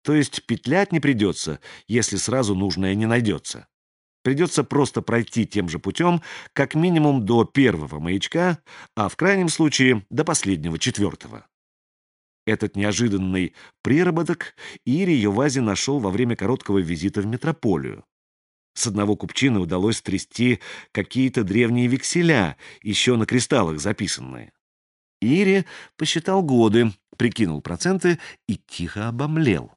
То есть петлять не придется, если сразу нужное не найдется. Придется просто пройти тем же путем, как минимум до первого маячка, а в крайнем случае до последнего, четвертого. Этот неожиданный приработок Ири Йовази нашел во время короткого визита в метрополию. С одного купчины удалось стрясти какие-то древние векселя, еще на кристаллах записанные. Ири посчитал годы, прикинул проценты и тихо обомлел.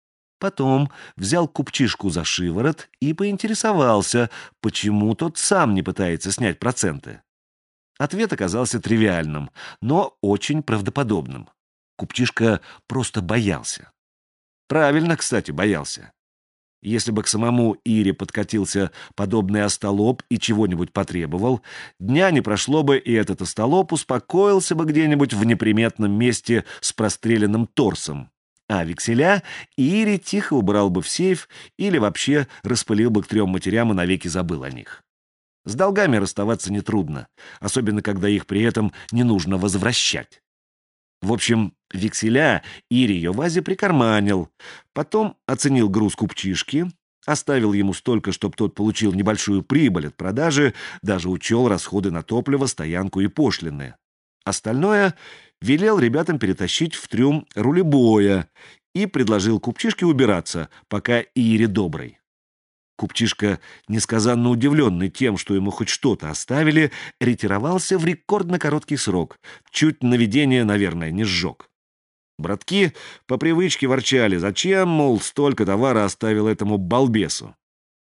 Потом взял купчишку за шиворот и поинтересовался, почему тот сам не пытается снять проценты. Ответ оказался тривиальным, но очень правдоподобным. Купчишка просто боялся. Правильно, кстати, боялся. Если бы к самому Ире подкатился подобный остолоп и чего-нибудь потребовал, дня не прошло бы, и этот остолоп успокоился бы где-нибудь в неприметном месте с простреленным торсом. А векселя Ире тихо убрал бы в сейф или вообще распылил бы к 3 матерям и навеки забыл о них. С долгами расставаться нетрудно, особенно когда их при этом не нужно возвращать. В общем, векселя Ири Йовази прикарманил, потом оценил груз купчишки, оставил ему столько, чтобы тот получил небольшую прибыль от продажи, даже учел расходы на топливо, стоянку и пошлины. Остальное велел ребятам перетащить в трюм рулебоя и предложил купчишке убираться, пока Ире добрый. Купчишка, несказанно удивленный тем, что ему хоть что-то оставили, ретировался в рекордно короткий срок. Чуть наведение, наверное, не сжег. Братки по привычке ворчали, зачем, мол, столько товара оставил этому балбесу.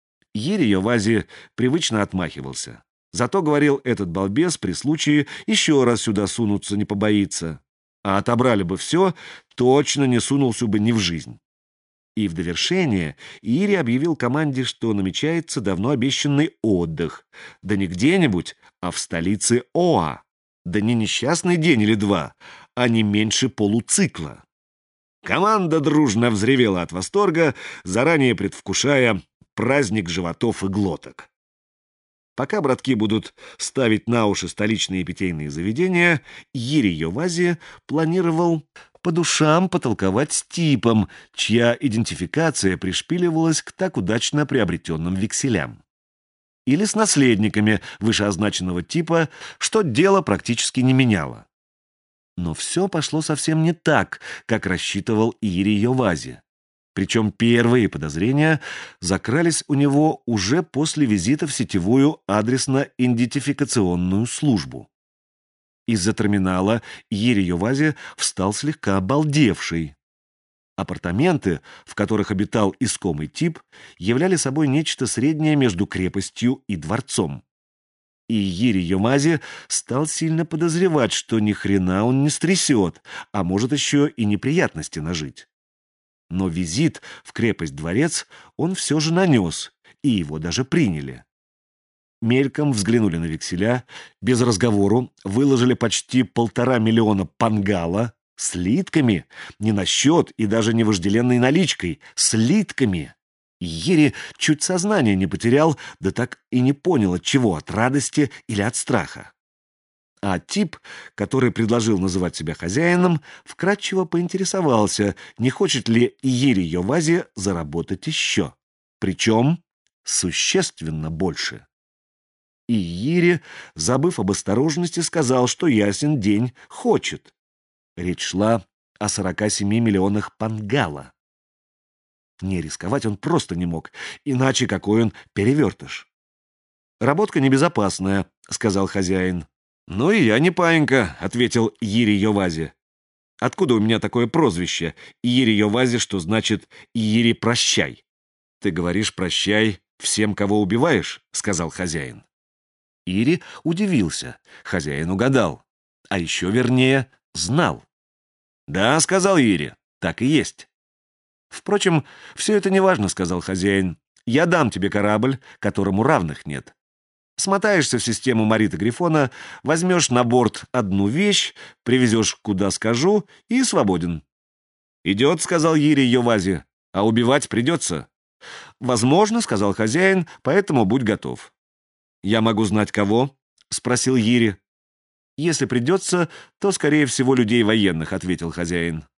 Ири Йовази привычно отмахивался. Зато, говорил, этот балбес при случае еще раз сюда сунуться не побоится. А отобрали бы все, точно не сунулся бы ни в жизнь. И в довершение Ири объявил команде, что намечается давно обещанный отдых. Да не где-нибудь, а в столице Оа. Да не несчастный день или два, а не меньше полуцикла. Команда дружно взревела от восторга, заранее предвкушая праздник животов и глоток. Пока братки будут ставить на уши столичные питейные заведения, Ири Йовази планировал по душам потолковать с типом, чья идентификация пришпиливалась к так удачно приобретенным векселям. Или с наследниками вышеозначенного типа, что дело практически не меняло. Но все пошло совсем не так, как рассчитывал Ири Йовази. Причем первые подозрения закрались у него уже после визита в сетевую адресно-идентификационную службу. Из-за терминала Ири Йовази встал слегка обалдевший. Апартаменты, в которых обитал искомый тип, являли собой нечто среднее между крепостью и дворцом. И Ири Йовази стал сильно подозревать, что ни хрена он не стрясет, а может еще и неприятности нажить. Но визит в крепость-дворец он все же нанес, и его даже приняли. Мельком взглянули на векселя, без разговору выложили почти 1,5 миллиона пангала, слитками, не на счет и даже не вожделенной наличкой, слитками. Ири чуть сознание не потерял, да так и не понял, от чего, от радости или от страха. А тип, который предложил называть себя хозяином, вкратчиво поинтересовался, не хочет ли Ири Йовази заработать еще. Причем существенно больше. И Ири, забыв об осторожности, сказал, что ясен день хочет. Речь шла о 47 миллионах пангала. Не рисковать он просто не мог, иначе какой он перевертыш. «Работка небезопасная», — сказал хозяин. «Ну и я не паинька», — ответил Ири Йовази. «Откуда у меня такое прозвище? Ири Йовази, что значит «Ири, прощай». «Ты говоришь «прощай» всем, кого убиваешь?» — сказал хозяин. Ири удивился. Хозяин угадал. А еще вернее, знал. «Да», — сказал Ири, — «так и есть». «Впрочем, все это не важно», — сказал хозяин. «Я дам тебе корабль, которому равных нет. Смотаешься в систему Марита Грифона, возьмешь на борт одну вещь, привезешь куда скажу и свободен». «Идет», — сказал Ири Йовази, — «а убивать придется». «Возможно», — сказал хозяин, — «поэтому будь готов». «Я могу знать кого?» — спросил Ири. «Если придется, то, скорее всего, людей военных», — ответил хозяин.